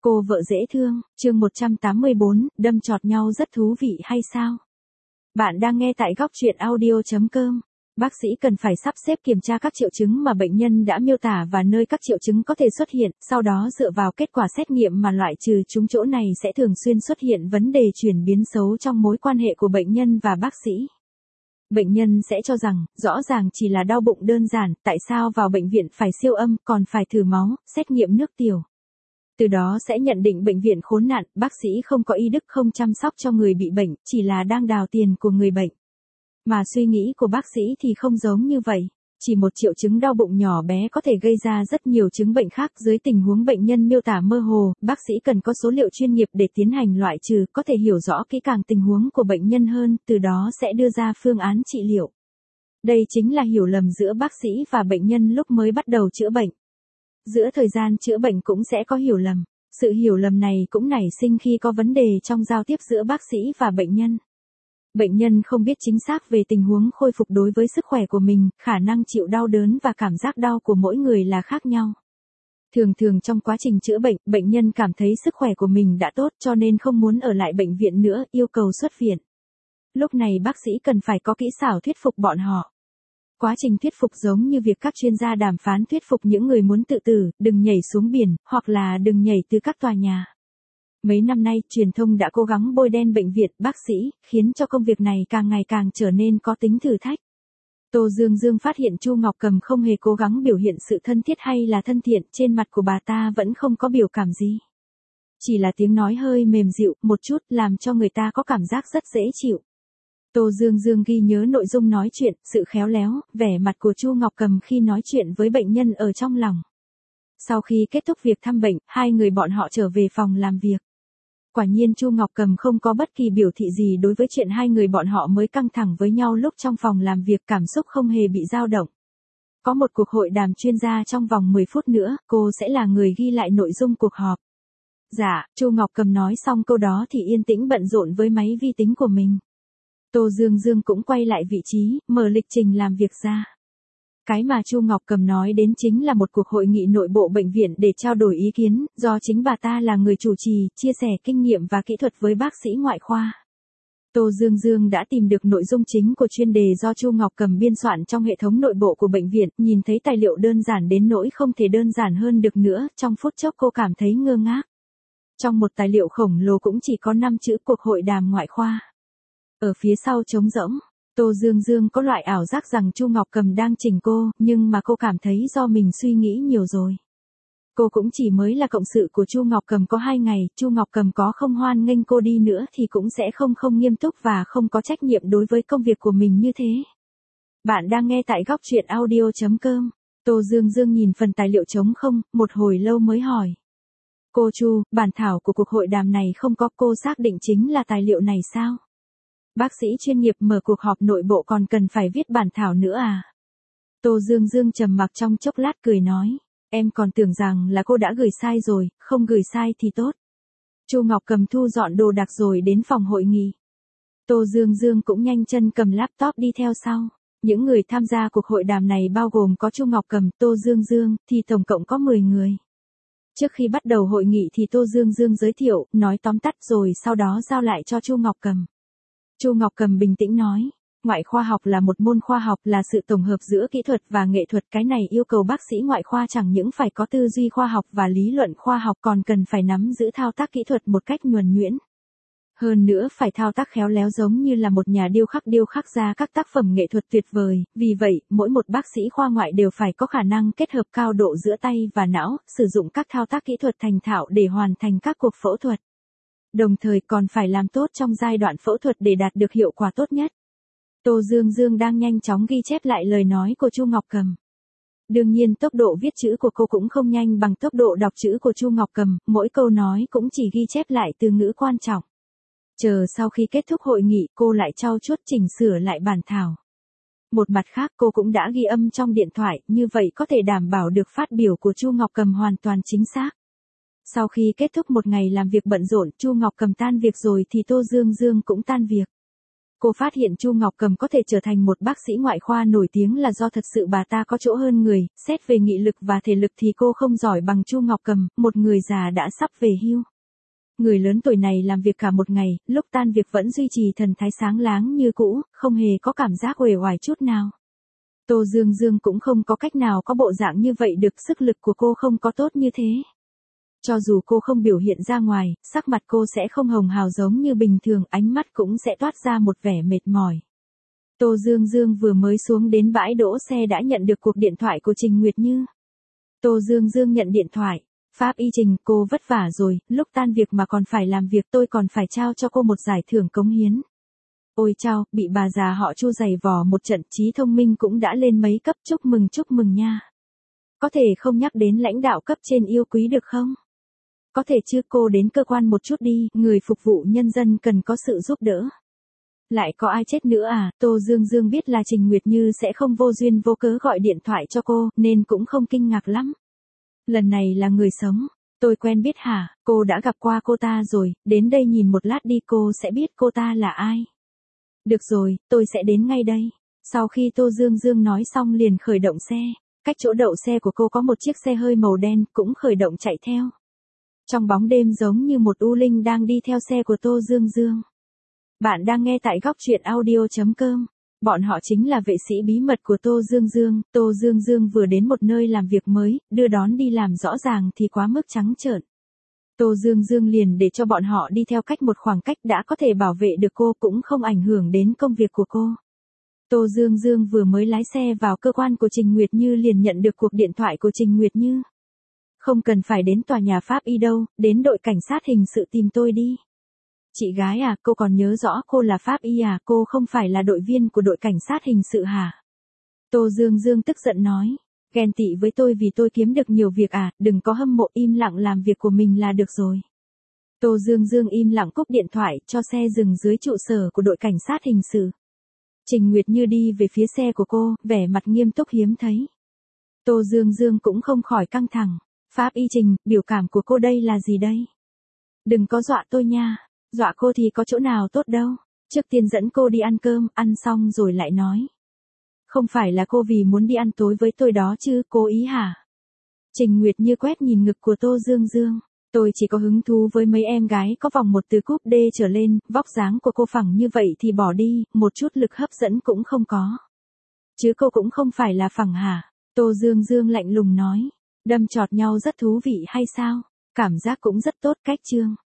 Cô vợ dễ thương, chương 184, đâm chọt nhau rất thú vị hay sao? Bạn đang nghe tại góc truyện audio.com. Bác sĩ cần phải sắp xếp kiểm tra các triệu chứng mà bệnh nhân đã miêu tả và nơi các triệu chứng có thể xuất hiện, sau đó dựa vào kết quả xét nghiệm mà loại trừ chúng. Chỗ này sẽ thường xuyên xuất hiện vấn đề chuyển biến xấu trong mối quan hệ của bệnh nhân và bác sĩ. Bệnh nhân sẽ cho rằng, rõ ràng chỉ là đau bụng đơn giản, tại sao vào bệnh viện phải siêu âm, còn phải thử máu, xét nghiệm nước tiểu. Từ đó sẽ nhận định bệnh viện khốn nạn, bác sĩ không có y đức, không chăm sóc cho người bị bệnh, chỉ là đang đào tiền của người bệnh. Mà suy nghĩ của bác sĩ thì không giống như vậy. Chỉ một triệu chứng đau bụng nhỏ bé có thể gây ra rất nhiều chứng bệnh khác. Dưới tình huống bệnh nhân miêu tả mơ hồ, bác sĩ cần có số liệu chuyên nghiệp để tiến hành loại trừ, có thể hiểu rõ kỹ càng tình huống của bệnh nhân hơn, từ đó sẽ đưa ra phương án trị liệu. Đây chính là hiểu lầm giữa bác sĩ và bệnh nhân lúc mới bắt đầu chữa bệnh. Giữa thời gian chữa bệnh cũng sẽ có hiểu lầm. Sự hiểu lầm này cũng nảy sinh khi có vấn đề trong giao tiếp giữa bác sĩ và bệnh nhân. Bệnh nhân không biết chính xác về tình huống khôi phục đối với sức khỏe của mình, khả năng chịu đau đớn và cảm giác đau của mỗi người là khác nhau. Thường trong quá trình chữa bệnh, bệnh nhân cảm thấy sức khỏe của mình đã tốt cho nên không muốn ở lại bệnh viện nữa, yêu cầu xuất viện. Lúc này bác sĩ cần phải có kỹ xảo thuyết phục bọn họ. Quá trình thuyết phục giống như việc các chuyên gia đàm phán thuyết phục những người muốn tự tử, đừng nhảy xuống biển, hoặc là đừng nhảy từ các tòa nhà. Mấy năm nay, truyền thông đã cố gắng bôi đen bệnh viện, bác sĩ, khiến cho công việc này càng ngày càng trở nên có tính thử thách. Tô Dương phát hiện Chu Ngọc Cầm không hề cố gắng biểu hiện sự thân thiết hay là thân thiện, trên mặt của bà ta vẫn không có biểu cảm gì. Chỉ là tiếng nói hơi mềm dịu, một chút, làm cho người ta có cảm giác rất dễ chịu. Tô Dương ghi nhớ nội dung nói chuyện, sự khéo léo, vẻ mặt của Chu Ngọc Cầm khi nói chuyện với bệnh nhân ở trong lòng. Sau khi kết thúc việc thăm bệnh, hai người bọn họ trở về phòng làm việc. Quả nhiên Chu Ngọc Cầm không có bất kỳ biểu thị gì đối với chuyện hai người bọn họ mới căng thẳng với nhau lúc trong phòng làm việc, cảm xúc không hề bị dao động. Có một cuộc hội đàm chuyên gia trong vòng 10 phút nữa, cô sẽ là người ghi lại nội dung cuộc họp. Dạ, Chu Ngọc Cầm nói xong câu đó thì yên tĩnh bận rộn với máy vi tính của mình. Tô Dương cũng quay lại vị trí, mở lịch trình làm việc ra. Cái mà Chu Ngọc Cầm nói đến chính là một cuộc hội nghị nội bộ bệnh viện để trao đổi ý kiến, do chính bà ta là người chủ trì, chia sẻ kinh nghiệm và kỹ thuật với bác sĩ ngoại khoa. Tô Dương đã tìm được nội dung chính của chuyên đề do Chu Ngọc Cầm biên soạn trong hệ thống nội bộ của bệnh viện, nhìn thấy tài liệu đơn giản đến nỗi không thể đơn giản hơn được nữa, trong phút chốc cô cảm thấy ngơ ngác. Trong một tài liệu khổng lồ cũng chỉ có 5 chữ cuộc hội đàm ngoại khoa. Ở phía sau trống rỗng, Tô Dương có loại ảo giác rằng Chu Ngọc Cầm đang chỉnh cô, nhưng mà cô cảm thấy do mình suy nghĩ nhiều rồi. Cô cũng chỉ mới là cộng sự của Chu Ngọc Cầm có 2 ngày, Chu Ngọc Cầm có không hoan nghênh cô đi nữa thì cũng sẽ không nghiêm túc và không có trách nhiệm đối với công việc của mình như thế. Bạn đang nghe tại góc truyện audio.com. Tô Dương nhìn phần tài liệu trống không, một hồi lâu mới hỏi. Cô Chu, bản thảo của cuộc hội đàm này không có, cô xác định chính là tài liệu này sao? Bác sĩ chuyên nghiệp mở cuộc họp nội bộ còn cần phải viết bản thảo nữa à? Tô Dương trầm mặc trong chốc lát cười nói, em còn tưởng rằng là cô đã gửi sai rồi, không gửi sai thì tốt. Chu Ngọc Cầm thu dọn đồ đạc rồi đến phòng hội nghị. Tô Dương cũng nhanh chân cầm laptop đi theo sau. Những người tham gia cuộc hội đàm này bao gồm có Chu Ngọc Cầm, Tô Dương, thì tổng cộng có 10 người. Trước khi bắt đầu hội nghị thì Tô Dương giới thiệu, nói tóm tắt rồi sau đó giao lại cho Chu Ngọc Cầm. Chu Ngọc Cầm bình tĩnh nói, ngoại khoa học là một môn khoa học, là sự tổng hợp giữa kỹ thuật và nghệ thuật, cái này yêu cầu bác sĩ ngoại khoa chẳng những phải có tư duy khoa học và lý luận khoa học, còn cần phải nắm giữ thao tác kỹ thuật một cách nhuần nhuyễn. Hơn nữa phải thao tác khéo léo giống như là một nhà điêu khắc ra các tác phẩm nghệ thuật tuyệt vời, vì vậy, mỗi một bác sĩ khoa ngoại đều phải có khả năng kết hợp cao độ giữa tay và não, sử dụng các thao tác kỹ thuật thành thạo để hoàn thành các cuộc phẫu thuật. Đồng thời còn phải làm tốt trong giai đoạn phẫu thuật để đạt được hiệu quả tốt nhất. Tô Dương đang nhanh chóng ghi chép lại lời nói của Chu Ngọc Cầm. Đương nhiên tốc độ viết chữ của cô cũng không nhanh bằng tốc độ đọc chữ của Chu Ngọc Cầm, mỗi câu nói cũng chỉ ghi chép lại từ ngữ quan trọng. Chờ sau khi kết thúc hội nghị, cô lại trau chuốt chỉnh sửa lại bản thảo. Một mặt khác cô cũng đã ghi âm trong điện thoại, như vậy có thể đảm bảo được phát biểu của Chu Ngọc Cầm hoàn toàn chính xác. Sau khi kết thúc một ngày làm việc bận rộn, Chu Ngọc Cầm tan việc rồi thì Tô Dương cũng tan việc. Cô phát hiện Chu Ngọc Cầm có thể trở thành một bác sĩ ngoại khoa nổi tiếng là do thật sự bà ta có chỗ hơn người, xét về nghị lực và thể lực thì cô không giỏi bằng Chu Ngọc Cầm, một người già đã sắp về hưu. Người lớn tuổi này làm việc cả một ngày, lúc tan việc vẫn duy trì thần thái sáng láng như cũ, không hề có cảm giác uể oải chút nào. Tô Dương Dương cũng không có cách nào có bộ dạng như vậy được, sức lực của cô không có tốt như thế. Cho dù cô không biểu hiện ra ngoài, sắc mặt cô sẽ không hồng hào giống như bình thường, ánh mắt cũng sẽ toát ra một vẻ mệt mỏi. Tô Dương Dương vừa mới xuống đến bãi đỗ xe đã nhận được cuộc điện thoại của Trình Nguyệt Như. Tô Dương Dương nhận điện thoại. Pháp y Trình, cô vất vả rồi, lúc tan việc mà còn phải làm việc, tôi còn phải trao cho cô một giải thưởng cống hiến. Ôi chao, bị bà già họ Chu giày vò một trận, trí thông minh cũng đã lên mấy cấp, chúc mừng nha. Có thể không nhắc đến lãnh đạo cấp trên yêu quý được không? Có thể chứ, cô đến cơ quan một chút đi, người phục vụ nhân dân cần có sự giúp đỡ. Lại có ai chết nữa à? Tô Dương Dương biết là Trình Nguyệt Như sẽ không vô duyên vô cớ gọi điện thoại cho cô, nên cũng không kinh ngạc lắm. Lần này là người sống. Tôi quen biết hả? Cô đã gặp qua cô ta rồi, đến đây nhìn một lát đi, cô sẽ biết cô ta là ai. Được rồi, tôi sẽ đến ngay đây. Sau khi Tô Dương Dương nói xong liền khởi động xe. Cách chỗ đậu xe của cô có một chiếc xe hơi màu đen cũng khởi động chạy theo. Trong bóng đêm giống như một u linh đang đi theo xe của Tô Dương Dương. Bạn đang nghe tại góc truyện audio.com. Bọn họ chính là vệ sĩ bí mật của Tô Dương Dương. Tô Dương Dương vừa đến một nơi làm việc mới, đưa đón đi làm rõ ràng thì quá mức trắng trợn. Tô Dương Dương liền để cho bọn họ đi theo cách một khoảng cách đã có thể bảo vệ được cô, cũng không ảnh hưởng đến công việc của cô. Tô Dương Dương vừa mới lái xe vào cơ quan của Trình Nguyệt Như liền nhận được cuộc điện thoại của Trình Nguyệt Như. Không cần phải đến tòa nhà Pháp y đâu, đến đội cảnh sát hình sự tìm tôi đi. Chị gái à, cô còn nhớ rõ cô là Pháp y à, cô không phải là đội viên của đội cảnh sát hình sự hả? Tô Dương Dương tức giận nói, ghen tị với tôi vì tôi kiếm được nhiều việc à, đừng có hâm mộ, im lặng làm việc của mình là được rồi. Tô Dương Dương im lặng cúp điện thoại, cho xe dừng dưới trụ sở của đội cảnh sát hình sự. Trình Nguyệt Như đi về phía xe của cô, vẻ mặt nghiêm túc hiếm thấy. Tô Dương Dương cũng không khỏi căng thẳng. Pháp y Trình, biểu cảm của cô đây là gì đây? Đừng có dọa tôi nha. Dọa cô thì có chỗ nào tốt đâu. Trước tiên dẫn cô đi ăn cơm, ăn xong rồi lại nói. Không phải là cô vì muốn đi ăn tối với tôi đó chứ, cố ý hả? Trình Nguyệt Như quét nhìn ngực của Tô Dương Dương. Tôi chỉ có hứng thú với mấy em gái có vòng một từ cúp D trở lên, vóc dáng của cô phẳng như vậy thì bỏ đi, một chút lực hấp dẫn cũng không có. Chứ cô cũng không phải là phẳng hả? Tô Dương Dương lạnh lùng nói. Đâm chọt nhau rất thú vị hay sao? Cảm giác cũng rất tốt, cách chương.